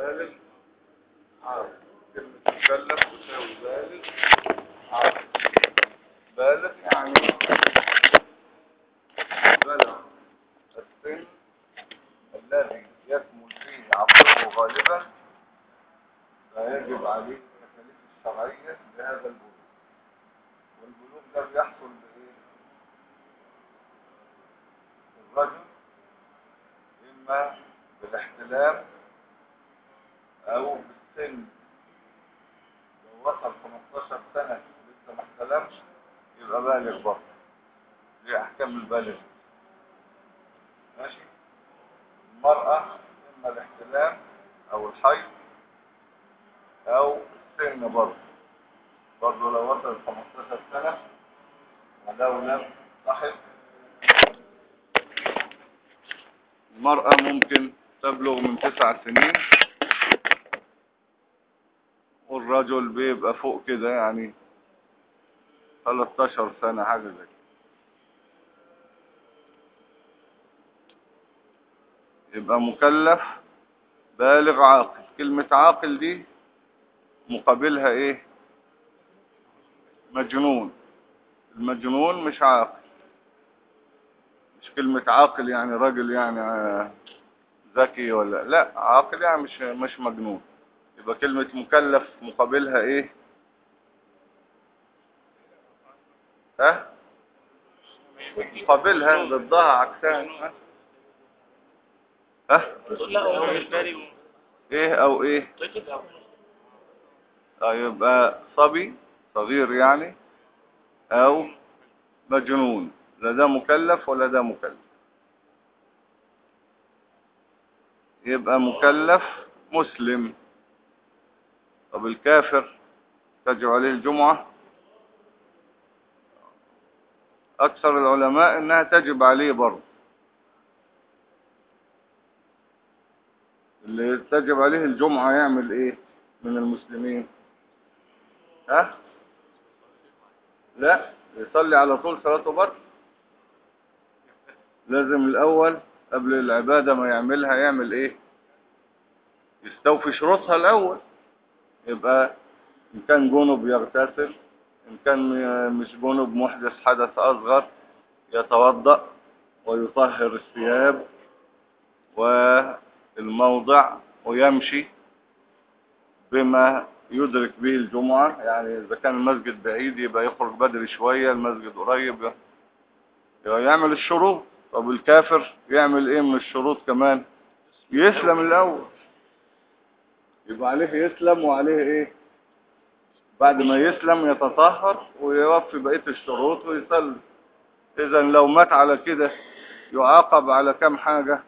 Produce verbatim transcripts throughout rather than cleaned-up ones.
بالغ عاقل. كلمة مكلف تساوي بالغ عاقل. بالغ يعني بلغ السن الذي يكمل فيه عقله غالبا، فيجب عليه التكاليف الشرعية بهذا البلوغ. والبلوغ ده بيحصل بإيه؟ الرجل إما بالاحتلام أو بالسن. لو وصل خمستاشر سنة لسه ما احتلمش يبقى بالغ برضه. دي أحكام البالغ. ماشي. المرأة إما الاحتلام أو الحيض أو السن برضه. برضه لو وصل خمستاشر سنة ولو لم تحض. المرأة ممكن تبلغ من تسع سنين، والرجل بيبقى فوق كده يعني ثلاثتاشر سنة حاجة زي كده. يبقى مكلف بالغ عاقل. كلمة عاقل دي مقابلها ايه؟ مجنون. المجنون مش عاقل. مش كلمة عاقل يعني راجل يعني ذكي ولا لا، عاقل يعني مش مش مجنون. يبقى كلمة مكلف مقابلها ايه؟ ها؟ مقابلها ضدها عكسها. ها؟ ها؟ ايه او ايه؟ طيب يبقى صبي صغير يعني او مجنون. لا ده مكلف ولا ده مكلف. يبقى مكلف مسلم. طب الكافر تجب عليه الجمعة؟ اكثر العلماء انها تجب عليه برضه. اللي تجب عليه الجمعة يعمل ايه من المسلمين؟ ها؟ لا، يصلي على طول صلاته برضه. لازم الاول قبل العبادة ما يعملها يعمل ايه؟ يستوفي شروطها الاول. يبقى ان كان جنب يغتسل، ان كان مش جنب محدث حدث اصغر يتوضأ ويطهر الثياب والموضع ويمشي بما يدرك به الجمعة. يعني اذا كان المسجد بعيد يبقى يخرج بدري شوية، المسجد قريب يبقى يعمل الشروط. طب الكافر يعمل ايه من الشروط كمان؟ يسلم الاول. يبقى عليه يسلم وعليه ايه؟ بعد ما يسلم يتطهر ويوفي بقية الشروط ويصلي. اذا لو مات على كده يعاقب على كم حاجة؟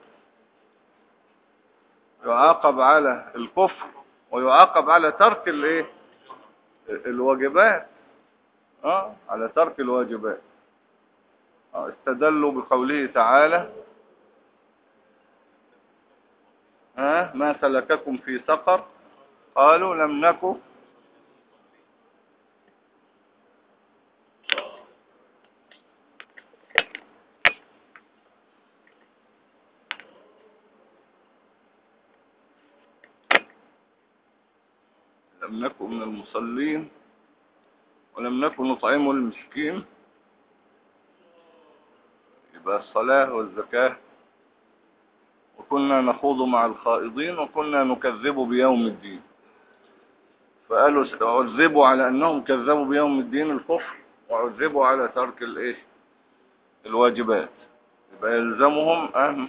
يعاقب على الكفر ويعاقب على ترك الايه؟ الواجبات. اه على ترك الواجبات. آه استدلوا بقوله تعالى ها آه ما سلككم في سقر قالوا لم نكن لم نكن من المصلين ولم نكن نطعم المسكين. يبقى الصلاة والزكاة. وكنا نخوض مع الخائضين وكنا نكذب بيوم الدين. فقالوا عذبوا على انهم كذبوا بيوم الدين الكفر، وعذبوا على ترك الايه؟ الواجبات. يبقى يلزمهم ان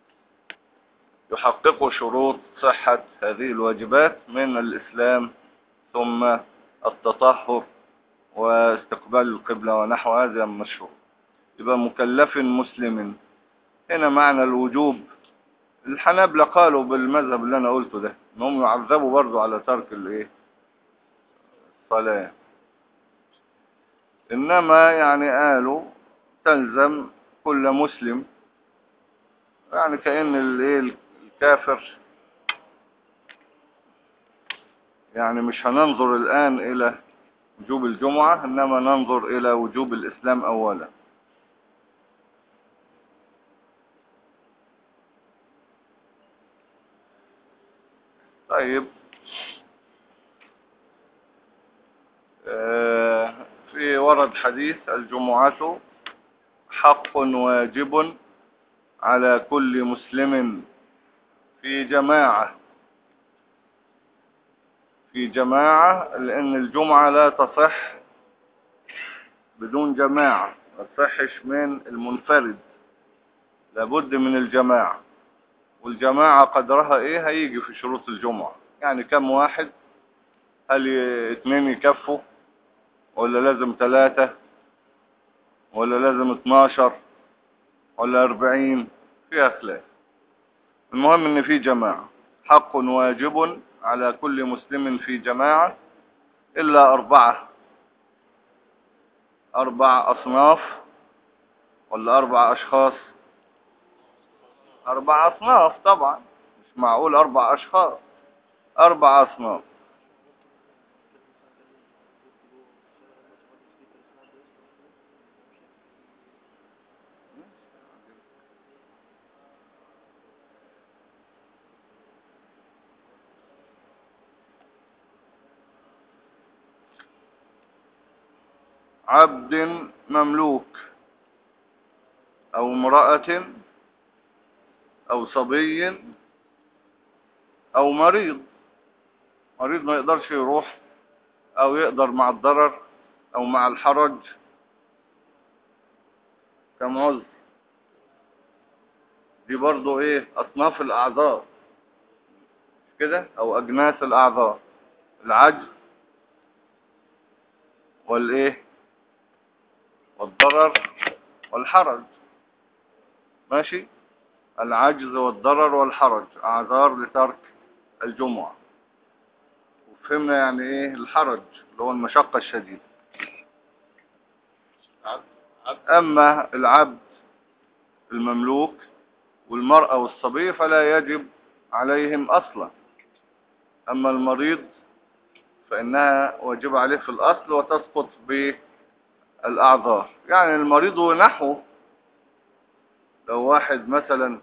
يحققوا شروط صحة هذه الواجبات من الاسلام ثم التطهر واستقبال القبلة ونحو هذا المشروع. يبقى مكلف مسلم. هنا معنى الوجوب. الحنابلة قالوا بالمذهب اللي انا قلته ده انهم يعذبوا برضو على ترك الايه؟ الصلاة. انما يعني قالوا تلزم كل مسلم. يعني كأن الايه الكافر يعني مش هننظر الان الى وجوب الجمعة انما ننظر الى وجوب الاسلام اولا. طيب آه في ورد حديث الجمعة حق واجب على كل مسلم في جماعة. في جماعة لأن الجمعة لا تصح بدون جماعة، ما تصحش من المنفرد، لابد من الجماعة. والجماعة قدرها ايه؟ هيجي في شروط الجمعة. يعني كم واحد؟ هل ي- اتنين يكفوا ولا لازم ثلاثة ولا لازم اتناشر ولا اربعين؟ فيها خلاف. المهم ان في جماعة. حق واجب على كل مسلم في جماعة الا اربعة. اربع اصناف ولا اربع اشخاص؟ اربع اصناف طبعا، مش معقول اربع اشخاص. اربع اصناف. عبد مملوك او امرأة او صبي او مريض. مريض ما يقدرش يروح، او يقدر مع الضرر او مع الحرج كمعذر. دي برضو ايه؟ اصناف الاعذار كده، او اجناس الاعذار. العجز والايه والضرر والحرج. ماشي. العجز والضرر والحرج اعذار لترك الجمعة. وفهمنا يعني ايه الحرج، اللي هو المشقة الشديدة. اما العبد المملوك والمرأة والصبي فلا يجب عليهم اصلا. اما المريض فانها واجب عليه في الاصل وتسقط بالاعذار. يعني المريض ونحوه، لو واحد مثلا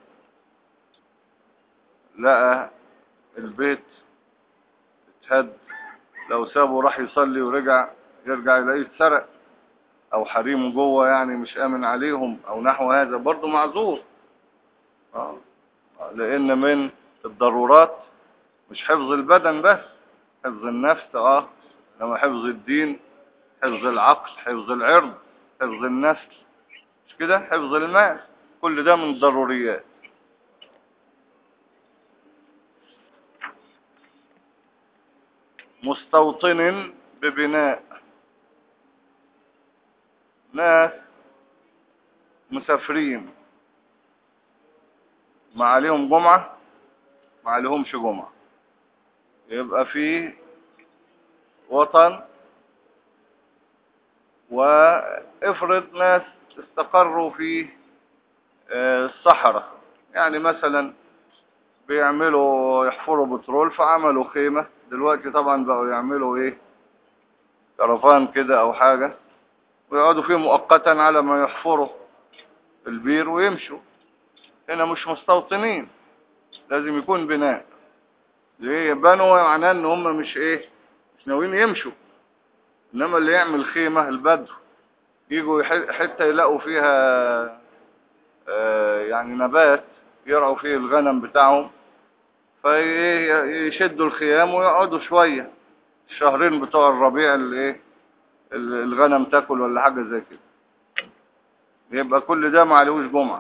لقى البيت اتهد، لو سابه راح يصلي ورجع، يرجع يلاقيه اتسرق، او حريمه جوه يعني مش امن عليهم او نحو هذا، برضه معذور. اه لان من الضرورات مش حفظ البدن بس، حفظ النفس اه انما حفظ الدين، حفظ العقل، حفظ العرض، حفظ النسل، مش كده؟ حفظ المال، كل ده من الضروريات. مستوطن ببناء. ناس مسافرين ما عليهم جمعة، ما عليهمش جمعة، يبقى في وطن. وافرض ناس استقروا في آه، الصحراء، يعني مثلا بيعملوا يحفروا بترول فعملوا خيمة. دلوقتي طبعا بقوا يعملوا ايه؟ كرفان كده او حاجة، ويقعدوا فيه مؤقتا على ما يحفروا البير ويمشوا. هنا مش مستوطنين، لازم يكون بناء. ليه بنوا؟ معناه ان هم مش ايه؟ مش ناويين يمشوا. انما اللي يعمل خيمة البدو، يجوا يح- حتة يلاقوا فيها آه، يعني نبات يرعوا فيه الغنم بتاعهم، فيشدوا الخيام ويقعدوا شوية، الشهرين بتوع الربيع اللي ايه ال- الغنم تاكل ولا حاجة زي كده. يبقى كل ده ما عليهوش جمعة.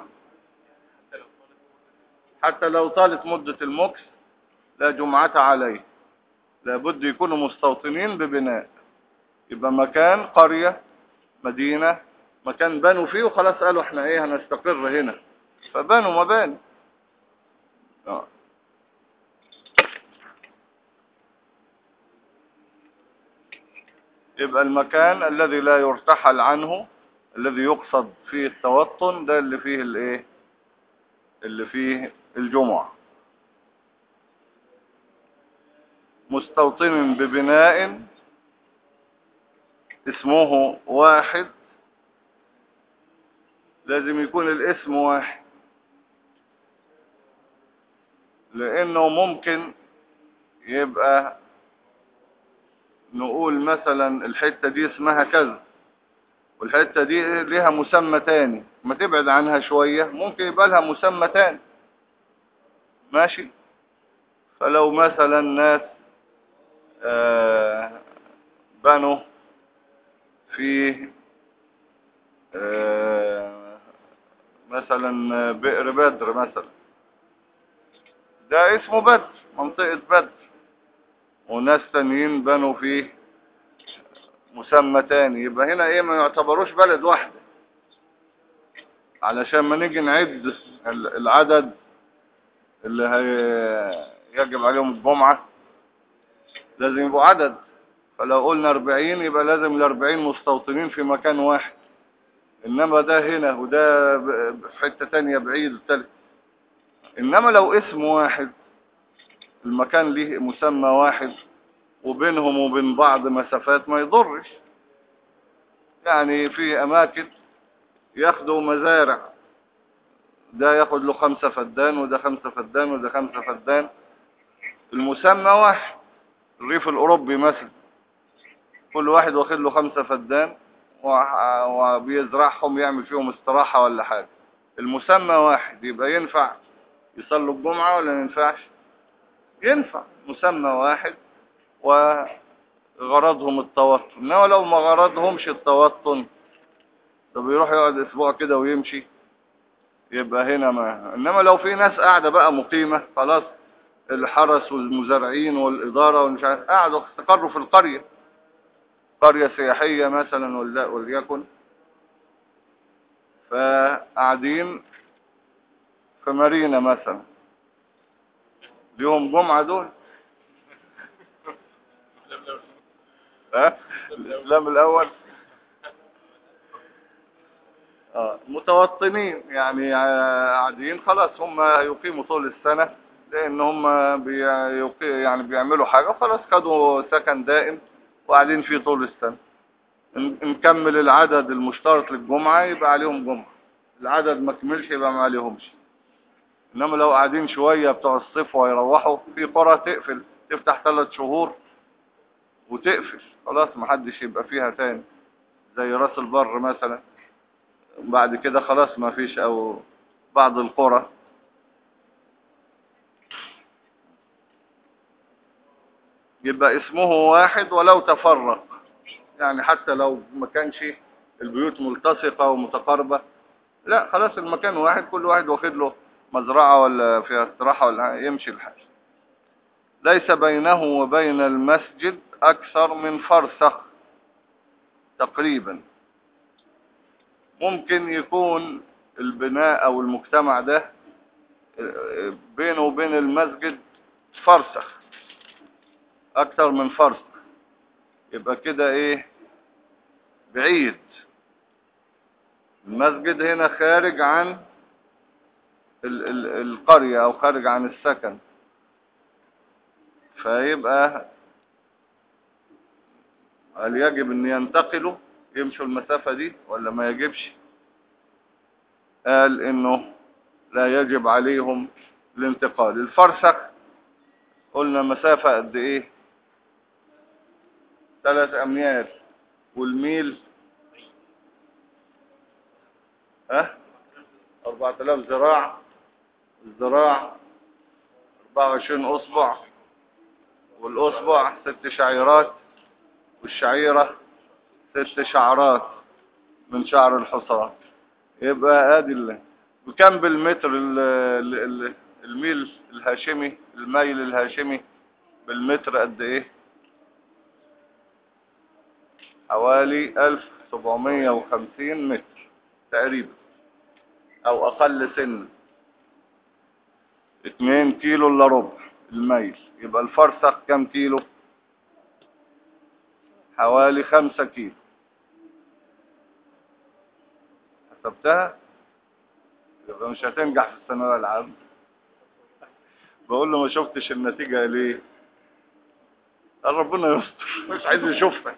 حتى لو طالت مدة المكس لا جمعة عليه، لابد يكونوا مستوطنين ببناء. يبقى مكان، قرية، مدينة، مكان بنوا فيه وخلاص قالوا احنا ايه هنستقر هنا، فبنوا مباني. اه. يبقى المكان الذي لا يرتحل عنه، الذي يقصد فيه التوطن، ده اللي فيه الايه اللي فيه الجمعة. مستوطن ببناء اسمه واحد. لازم يكون الاسم واحد، لانه ممكن يبقى نقول مثلا الحتة دي اسمها كذا، والحتة دي ليها مسمى تاني، ما تبعد عنها شوية ممكن يبقى لها مسمى تاني. ماشي. فلو مثلا ناس آه بنوا في آه مثلا بئر بدر مثلا، ده اسمه بدر، منطقة بدر، وناس تانيين بنوا فيه مسمى تاني، يبقى هنا ايه، ما يعتبروش بلد واحدة. علشان ما نيجي نعد العدد اللي هي يجب عليهم الجمعة لازم يبقوا عدد. فلو قلنا أربعين يبقى لازم الأربعين مستوطنين في مكان واحد، إنما ده هنا وده في حتة تانية بعيد التالت. إنما لو اسم واحد، المكان ليه مسمى واحد وبينهم وبين بعض مسافات، ما يضرش. يعني في أماكن ياخدوا مزارع، ده ياخد له خمسة فدان وده خمسة فدان وده خمسة فدان، المسمى واحد. الريف الأوروبي مثلا كل واحد واخد له خمسة فدان وبيزرعهم يعمل فيهم استراحة ولا حاجة، المسمى واحد. يبقى ينفع يصلوا الجمعة ولا ما ينفعش؟ ينفع، مسمى واحد وغرضهم التوطن. انما لو ما غرضهمش التوطن، طب يروح يقعد اسبوع كده ويمشي، يبقى هنا ما. انما لو في ناس قاعدة بقى مقيمة خلاص، الحرس والمزارعين والإدارة ومش عارف، قاعدوا استقروا في القرية، قرية سياحية مثلا وليكن، فقاعدين في مارينا مثلا، ليهم جمعة دول. ها الإسلام الأول. آه. متوطنين يعني قاعدين خلاص، هم يقيموا طول السنة، لأن هم بي يعني بيعملوا حاجة خلاص، خدوا سكن دائم وقاعدين فيه طول السنة. نكمل العدد المشترك للجمعة يبقى عليهم جمعة، العدد ما كملش يبقى ما عليهمش. انما لو قاعدين شوية بتوع الصيف ويروحوا، في قرى تقفل تفتح ثلاث شهور وتقفل خلاص، ما حدش يبقى فيها تاني، زي راس البر مثلا، بعد كده خلاص ما فيش، او بعض القرى. يبقى اسمه واحد ولو تفرق، يعني حتى لو ما كانش البيوت ملتصقة ومتقاربة، لا خلاص المكان واحد، كل واحد واخد له مزرعة ولا فيها استراحة ولا يمشي الحال. ليس بينه وبين المسجد أكثر من فرسخ تقريبا. ممكن يكون البناء أو المجتمع ده بينه وبين المسجد فرسخ، أكثر من فرسخ، يبقى كده إيه، بعيد. المسجد هنا خارج عن ال ال القرية أو خارج عن السكن، فيبقى هل يجب أن ينتقلوا يمشوا المسافة دي ولا ما يجبش؟ قال إنه لا يجب عليهم الانتقال. الفرسخ قلنا مسافة قد إيه؟ ثلاث أميال، والميل ها أربعة آلاف ذراع، الذراع أربعة وعشرين أصبع، والأصبع ست شعيرات، والشعيرة ست شعرات من شعر الحصان. يبقى ادي ال- بكم بالمتر ال- ال- ال- الميل الهاشمي، الميل الهاشمي بالمتر قد ايه؟ حوالي ألف وسبعمية وخمسين متر تقريبا، او اقل سن، اتنين كيلو الا ربع الميل. يبقى الفرسخ كم كيلو؟ حوالي خمسة كيلو. حسبتها؟ يبقى مش هتنجح في الثانوية العامة. بقول له ما شفتش النتيجة ليه؟ قال ربنا يستر، مش عايز يشوفها.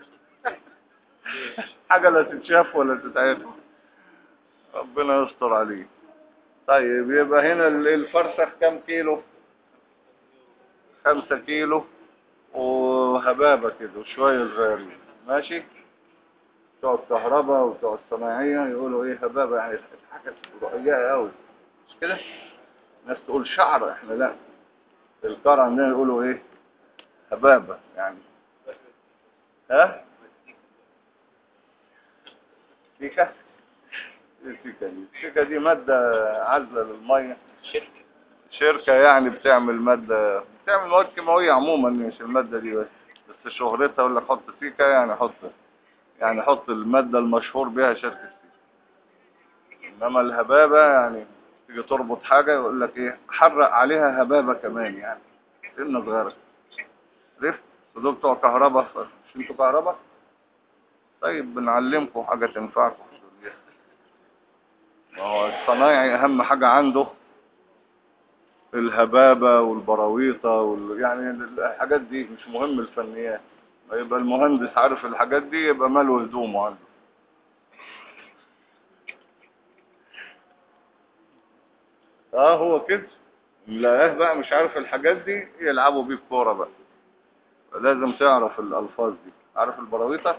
حاجة لا تتشاف ولا تتعرف، ربنا يستر عليه. طيب يبقى هنا الفرسخ كم كيلو؟ خمسة كيلو وهبابة كده وشوية صغيرين، ماشي. بتوع الكهرباء وبتوع الصناعية يقولوا ايه هبابة، يعني حاجة رقيقة قوي، مش كده؟ الناس تقول شعر، احنا لا، الكار عندنا يقولوا ايه هبابة يعني. ها سيكا، ايه السيكا دي؟ السيكا دي مادة عازلة للمية، شركة يعني بتعمل مادة، بتعمل مواد كيماوية عموما، مش المادة دي بس. بس شهرتها يقول لك حط سيكا، يعني حط، يعني حط المادة المشهور بها شركة سيكا. انما الهبابة يعني تيجي تربط حاجة يقول لك ايه حرق عليها هبابة كمان، يعني سنة صغيرة. عرفت؟ دول بتوع كهرباء، مش انتوا كهرباء؟ طيب بنعلمكم حاجة تنفعكم. ما هو الصنايعي اهم حاجة عنده الهبابة والبراويطة وال... يعني الحاجات دي، مش مهم الفنيات. يبقى المهندس عارف الحاجات دي يبقى ماله هدومه عنده. اه هو كده، لا بقى مش عارف الحاجات دي يلعبوا بيه الكورة بقى. لازم تعرف الألفاظ دي. عارف البراويطة؟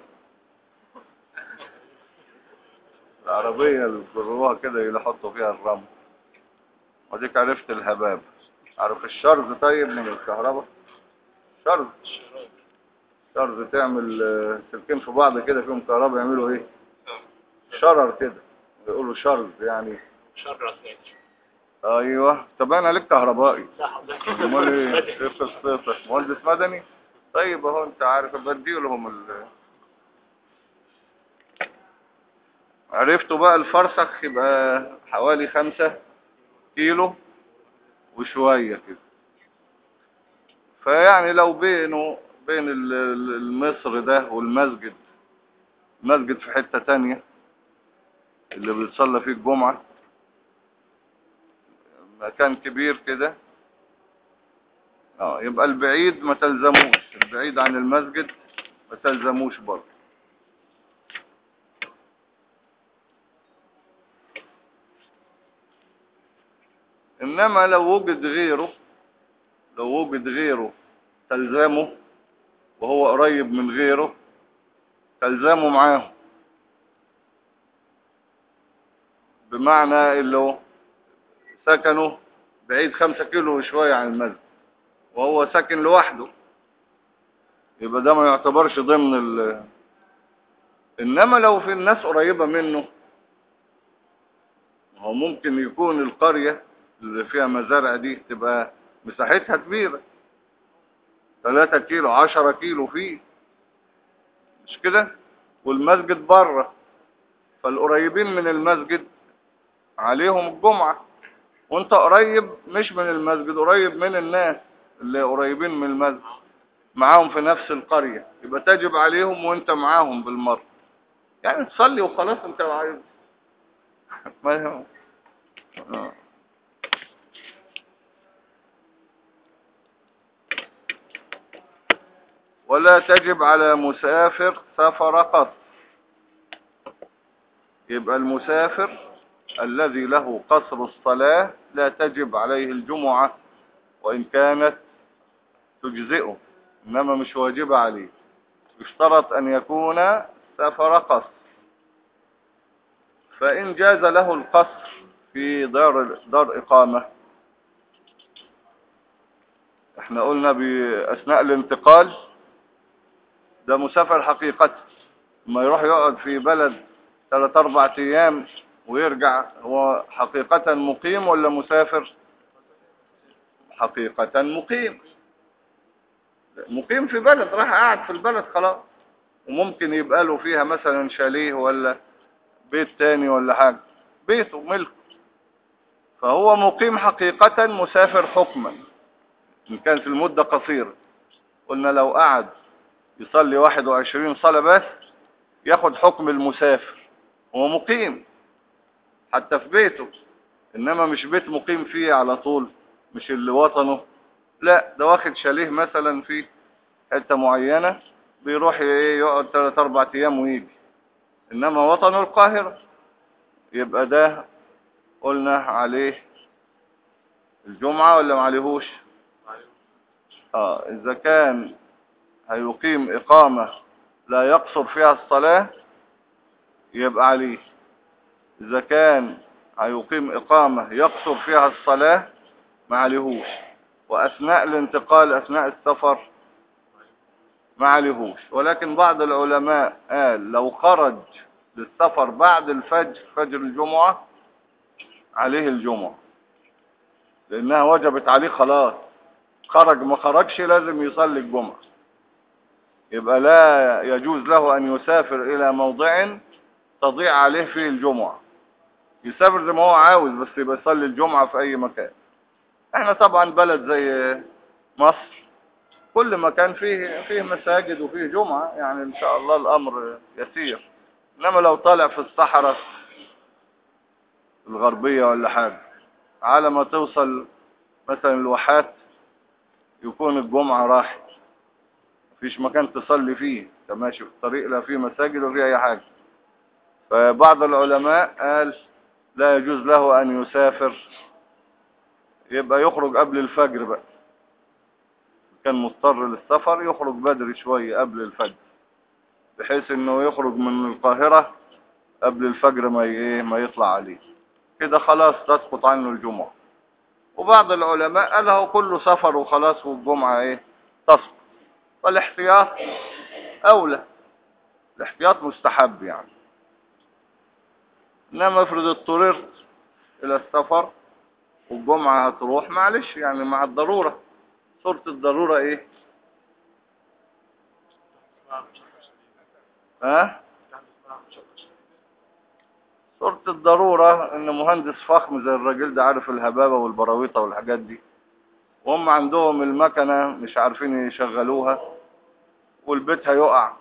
العربية اللي بيجروها كده يحطوا فيها الرمل. وديك عرفت الهباب. عارف الشرز طيب من الكهرباء؟ شرز، شرز تعمل آه، سلكين في بعض كده فيهم كهرباء يعملوا ايه؟ شرر كده، يقولوا شرز يعني. شرط. ايوه، طب انا لك كهربائي. امال ايه؟ ايه قصتك؟ مهندس مدني؟ طيب اهو انت عارف بديلهم ال... عرفتوا بقى الفرسخ يبقى حوالي خمسة كيلو وشوية كده. فيعني لو بينه بين ال- ال- المصر ده والمسجد، مسجد في حتة تانية اللي بيتصلى فيه الجمعة، مكان كبير كده، اه يبقى البعيد ما تلزموش، البعيد عن المسجد ما تلزموش برضه. انما لو وجد غيره، لو وجد غيره تلزمه، وهو قريب من غيره تلزمه معاه. بمعنى اللي هو سكنه بعيد خمسة كيلو وشوية عن المسجد وهو ساكن لوحده، يبقى ده ما يعتبرش ضمن ال... انما لو في الناس قريبة منه، هو ممكن يكون القرية اللي فيها مزارع دي تبقى مساحتها كبيرة، ثلاثة كيلو عشرة كيلو فيه، مش كده؟ والمسجد بره، فالقريبين من المسجد عليهم الجمعة، وانت قريب مش من المسجد، قريب من الناس اللي قريبين من المسجد معاهم في نفس القرية، يبقى تجب عليهم وانت معاهم بالمرة، يعني تصلي وخلاص انت عايز. ما هو آه. ولا تجب على مسافر سفر قط. يبقى المسافر الذي له قصر الصلاة لا تجب عليه الجمعة وإن كانت تجزئه، إنما مش واجبة عليه. يشترط أن يكون سفر قصر. فإن جاز له القصر في دار, دار إقامة، احنا قلنا بأثناء الانتقال ده مسافر حقيقة، ما يروح يقعد في بلد ثلاث أربع أيام ويرجع، هو حقيقة مقيم ولا مسافر؟ حقيقة مقيم، مقيم في بلد، راح قاعد في البلد خلاص، وممكن يبقى له فيها مثلا شاليه ولا بيت تاني ولا حاجة، بيته ملك، فهو مقيم حقيقة مسافر حكما إن كانت المدة قصيرة. قلنا لو قعد يصلي واحد وعشرين صلاة بس ياخد حكم المسافر، هو مقيم حتى في بيته، إنما مش بيت مقيم فيه على طول، مش اللي وطنه، لا ده واخد شاليه مثلا في حتة معينة بيروح ايه يقعد ثلاث اربع ايام ويجي، انما وطنه القاهرة، يبقى ده قلنا عليه الجمعة ولا ما عليهوش؟ اه اذا كان هيقيم اقامة لا يقصر فيها الصلاة يبقى عليه. اذا كان هيقيم اقامة يقصر فيها الصلاة ما عليهوش. واثناء الانتقال اثناء السفر ما عليهوش. ولكن بعض العلماء قال لو خرج للسفر بعد الفجر فجر الجمعة عليه الجمعة، لانها وجبت عليه خلاص. خرج ما خرجش لازم يصلي الجمعة. يبقى لا يجوز له ان يسافر الى موضع تضيع عليه فيه الجمعة. يسافر زي ما هو عاوز بس يبقى يصلي الجمعة في اي مكان. احنا طبعا بلد زي مصر كل مكان فيه فيه مساجد وفيه جمعة، يعني ان شاء الله الامر يسير. انما لو طالع في الصحراء الغربية ولا حاجة على ما توصل مثلا الواحات يكون الجمعة راحت، مفيش مكان تصلي فيه، انت ماشي في الطريق لا فيه مساجد ولا فيه اي حاجة. فبعض العلماء قال لا يجوز له ان يسافر، يبقى يخرج قبل الفجر بقى. كان مضطر للسفر يخرج بدري شوية قبل الفجر، بحيث انه يخرج من القاهرة قبل الفجر ما ايه ما يطلع عليه، كده خلاص تسقط عنه الجمعة. وبعض العلماء قال هو كله سفر وخلاص والجمعة ايه تسقط. والاحتياط اولى، الاحتياط مستحب يعني. انما افرض اضطررت الى السفر والجمعة هتروح معلش يعني مع الضرورة. صورة الضرورة ايه؟ ها؟ صورة الضرورة ان مهندس فخم زي الراجل ده عارف الهبابة والبراويطة والحاجات دي، وهم عندهم المكنة مش عارفين يشغلوها والبيت هيقع.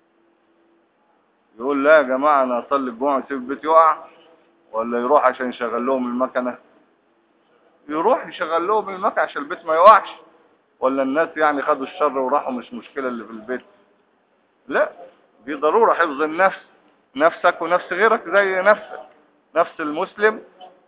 يقول لا يا جماعة انا اصلي الجمعة يسيب البيت يقع، ولا يروح عشان يشغل لهم المكنة؟ يروح يشغل لهم المكنة عشان البيت ما يقعش. ولا الناس يعني خدوا الشر وراحوا مش مشكلة اللي في البيت؟ لا، دي ضرورة حفظ النفس، نفسك ونفس غيرك زي نفسك. نفس المسلم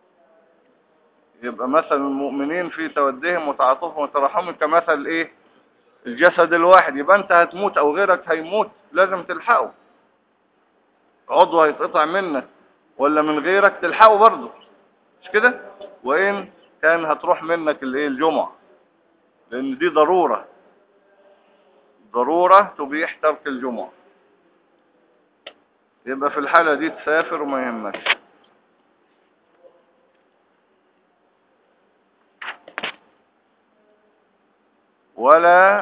يبقى مثل المؤمنين في توديهم وتعاطفهم وتراحمهم كمثل ايه الجسد الواحد. يبقى انت هتموت او غيرك هيموت لازم تلحقه. عضو هيتقطع منك ولا من غيرك تلحقه برضه، مش كده؟ وان كان هتروح منك الايه الجمعة، لان دي ضرورة، ضرورة تبيح ترك الجمعة. يبقى في الحالة دي تسافر وما يهمك. ولا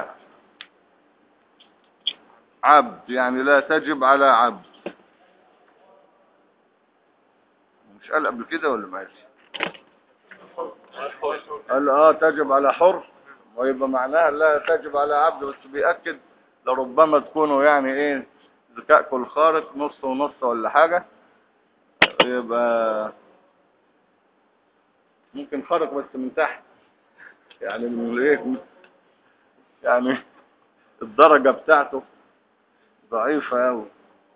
عبد، يعني لا تجب على عبد. مش قال قبل كده ولا ماشي؟ قال اه تجب على حر، ويبقى معناها لا تجب على عبد، بس بيأكد لربما تكونوا يعني ايه ذكائكم الخارق نص ونص ولا حاجة. يبقى ممكن خارق بس من تحت، يعني من ايه يعني الدرجة بتاعته ضعيفة اوي.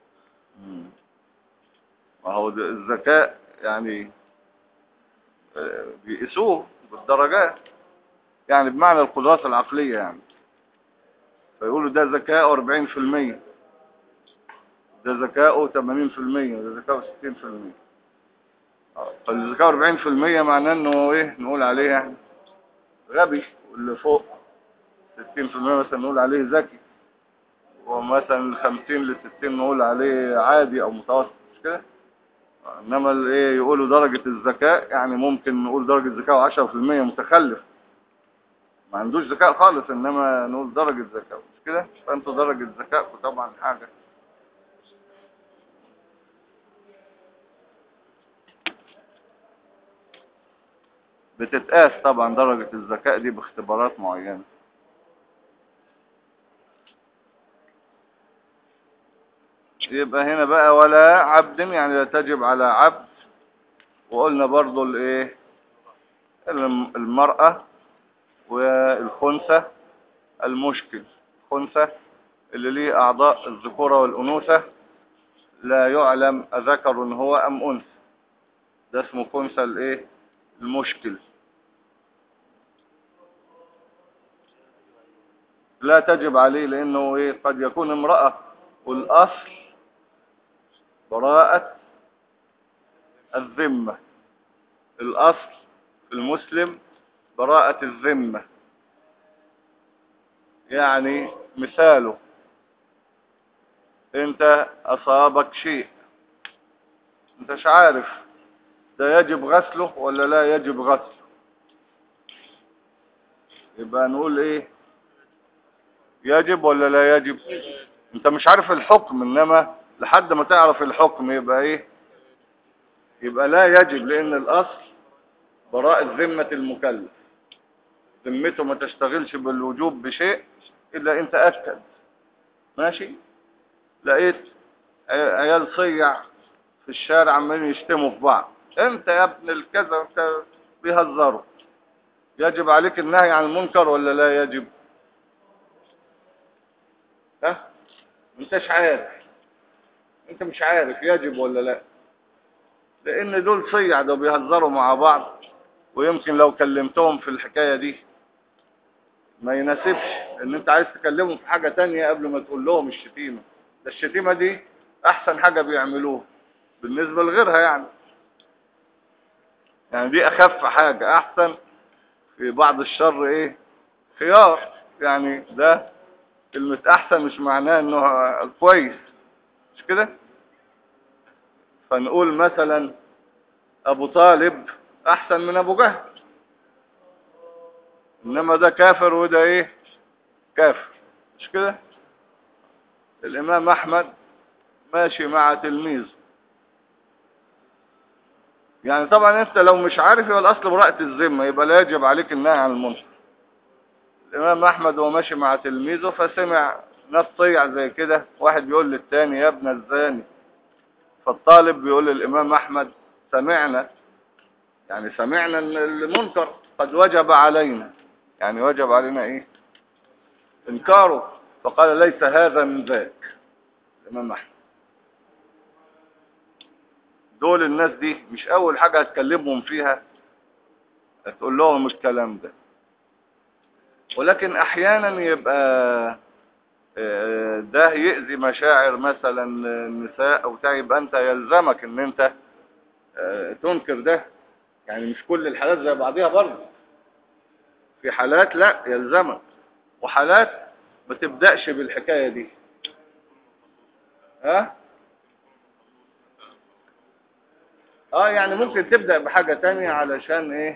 ما هو ده الذكاء يعني آه، بيقيسوه بالدرجات، يعني بمعنى القدرات العقلية يعني. فيقولوا ده ذكاءه أربعين في المية، ده ذكاءه ثمانين في المية، ده ذكاءه ستين في المية. فالذكاء أربعين في المية معناه انه ايه نقول عليه يعني غبي، واللي فوق ستين في المية مثلا نقول عليه ذكي، ومثلا خمسين لستين نقول عليه عادي او متوسط، مش كده؟ انما الايه يقولوا درجة الذكاء يعني ممكن نقول درجة ذكاء عشرة في المية متخلف ما عندوش ذكاء خالص، انما نقول درجة ذكاء، مش كده؟ فانتوا درجة ذكائكم طبعا حاجة. بتتقاس طبعا درجة الذكاء دي باختبارات معينة. يبقى هنا بقى ولا عبد، يعني لا تجب على عبد. وقلنا برضو الايه الم- المرأة والخنثى المشكل. خنثى اللي ليه اعضاء الذكورة والانوثة لا يعلم اذكر هو ام انثى، ده اسمه خنثى الايه المشكل. لا تجب عليه، لأنه إيه قد يكون امرأة، والأصل براءة الذمة. الأصل في المسلم براءة الذمة. يعني مثاله، انت اصابك شيء انتش عارف ده يجب غسله ولا لا يجب غسله، يبقى نقول ايه؟ يجب ولا لا يجب؟ انت مش عارف الحكم، انما لحد ما تعرف الحكم يبقى ايه؟ يبقى لا يجب، لان الاصل براءة ذمة المكلف. ذمته ما تشتغلش بالوجوب بشيء الا انت اكد. ماشي؟ لقيت عيال صيع في الشارع عمالين يشتموا في بعض، انت يا ابن الكذا وكذا، بيهزروا، يجب عليك النهي عن المنكر ولا لا يجب؟ ها؟ انتش عارف، انت مش عارف يجب ولا لا، لان دول صيع، ده بيهزروا مع بعض، ويمكن لو كلمتهم في الحكاية دي ما يناسبش، ان انت عايز تكلمهم في حاجة تانية قبل ما تقول لهم الشتيمة. ده الشتيمة دي احسن حاجة بيعملوها بالنسبة لغيرها، يعني يعني دي اخف حاجة، احسن في بعض الشر ايه؟ خيار. يعني ده كلمة احسن مش معناه انه كويس، مش كده؟ فنقول مثلا ابو طالب احسن من ابو جهل، انما ده كافر وده ايه؟ كافر، مش كده؟ الامام احمد ماشي مع تلميذه، يعني طبعا انت لو مش عارف يبقى الاصل براءة الذمة، يبقى لا يجب عليك النهي عن المنكر. الامام احمد هو ماشي مع تلميذه فسمع ناس صيع زي كده، واحد بيقول للتاني يا ابن الزاني، فالطالب بيقول للامام احمد سمعنا، يعني سمعنا ان المنكر قد وجب علينا، يعني وجب علينا ايه؟ انكاره. فقال ليس هذا من ذاك. الامام احمد، دول الناس دي مش اول حاجة هتكلمهم فيها هتقول لهم الكلام ده، ولكن احيانا يبقى آه، ده يأذي مشاعر مثلا النساء او بتاع، يبقى انت يلزمك ان انت آه، تنكر ده. يعني مش كل الحالات زي بعضها برضه، في حالات لا يلزمك، وحالات ما تبدأش بالحكاية دي. ها؟ اه يعني ممكن تبدأ بحاجة تانية علشان ايه؟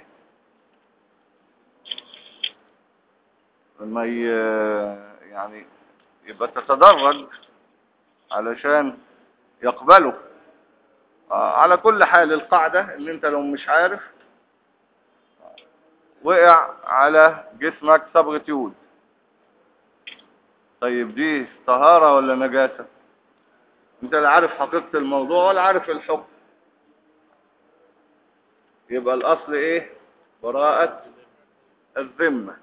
ما ي... يعني يبقى تتدرج علشان يقبله. آه على كل حال القاعدة ان انت لو مش عارف، وقع على جسمك صبغة يود، طيب دي طهارة ولا نجاسة؟ انت لا عارف حقيقة الموضوع ولا عارف الحكم، يبقى الاصل ايه؟ براءة الذمة.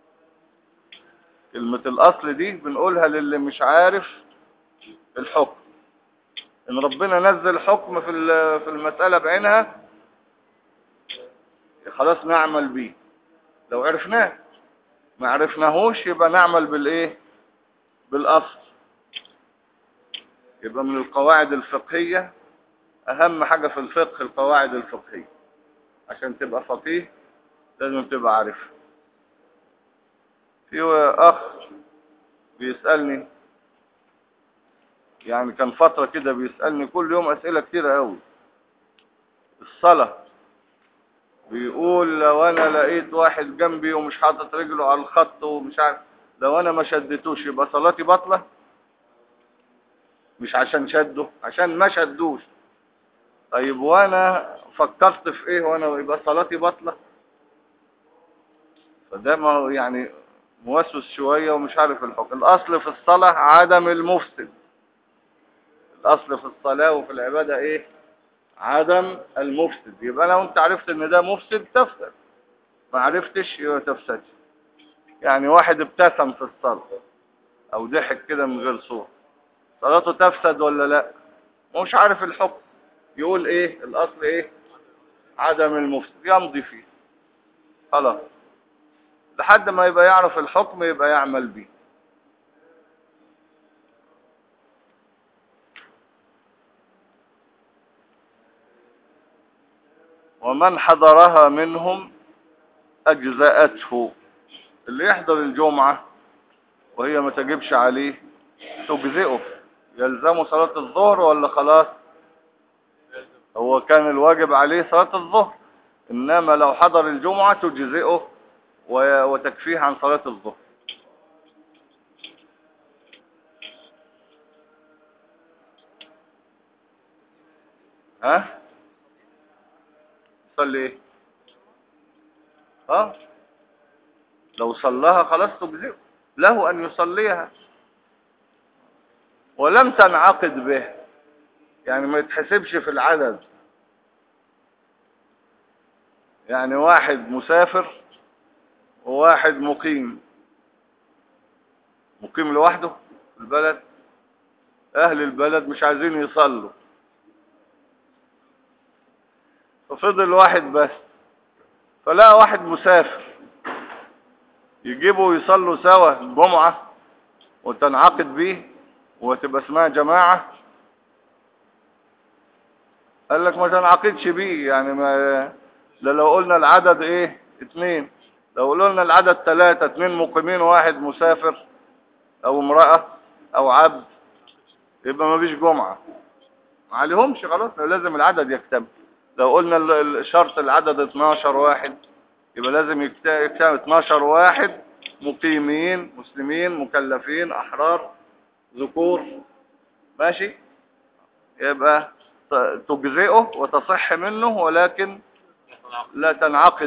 كلمة الاصل دي بنقولها للي مش عارف الحكم. ان ربنا نزل حكم في في المسألة بعينها خلاص نعمل بيه لو عرفناه، ما عرفناهوش يبقى نعمل بالايه؟ بالاصل. يبقى من القواعد الفقهية، اهم حاجة في الفقه القواعد الفقهية، عشان تبقى فقيه لازم تبقى عارف. في اخ بيسألني، يعني كان فترة كده بيسألني كل يوم اسئلة كتيرة قوي. الصلاة، بيقول لو انا لقيت واحد جنبي ومش حاطط رجله على الخط ومش عارف، لو انا ما شدتوش يبقى صلاتي باطلة؟ مش عشان شده، عشان ما شدوش. طيب وانا فكرت في ايه وانا يبقى صلاتي باطلة؟ فده ما يعني موسوس شوية ومش عارف الحكم. الاصل في الصلاة عدم المفسد، الاصل في الصلاة وفي العبادة ايه؟ عدم المفسد. يبقى لو انت عرفت ان ده مفسد تفسد، ما عرفتش يبقى تفسد. يعني واحد ابتسم في الصلاة او ضحك كده من غير صوت، صلاته تفسد ولا لا؟ مش عارف الحكم، يقول ايه الاصل ايه؟ عدم المفسد، يمضي فيه خلاص، لحد ما يبقى يعرف الحكم يبقى يعمل بيه. ومن حضرها منهم أجزأته. اللي يحضر الجمعة وهي ما تجبش عليه تجزئه. يلزمه صلاة الظهر ولا خلاص؟ هو كان الواجب عليه صلاة الظهر، إنما لو حضر الجمعة تجزئه وتكفيه عن صلاة الظهر. ها؟ صلي ايه؟ اه لو صلاها خلاص تجزئه، له أن يصليها ولم تنعقد به، يعني ما يتحسبش في العدد. يعني واحد مسافر وواحد مقيم، مقيم لوحده في البلد، أهل البلد مش عايزين يصلوا، ففضل واحد بس، فلا واحد مسافر يجيبوا يصلوا سوا الجمعة وتنعقد بيه وتبقى اسمها جماعة. قال لك ما تنعقدش بيه، يعني ما ده لو قلنا العدد ايه اتنين، لو قلنا العدد تلاتة، اتنين مقيمين وواحد مسافر او امرأة او عبد، يبقى ما فيش جمعة، ما عليهمش خلاص، لازم العدد يكتمل. لو قلنا الشرط العدد اتناشر واحد، يبقى لازم يكتمل اتناشر واحد مقيمين مسلمين مكلفين احرار ذكور، ماشي، يبقى تجزئه وتصح منه ولكن لا تنعقد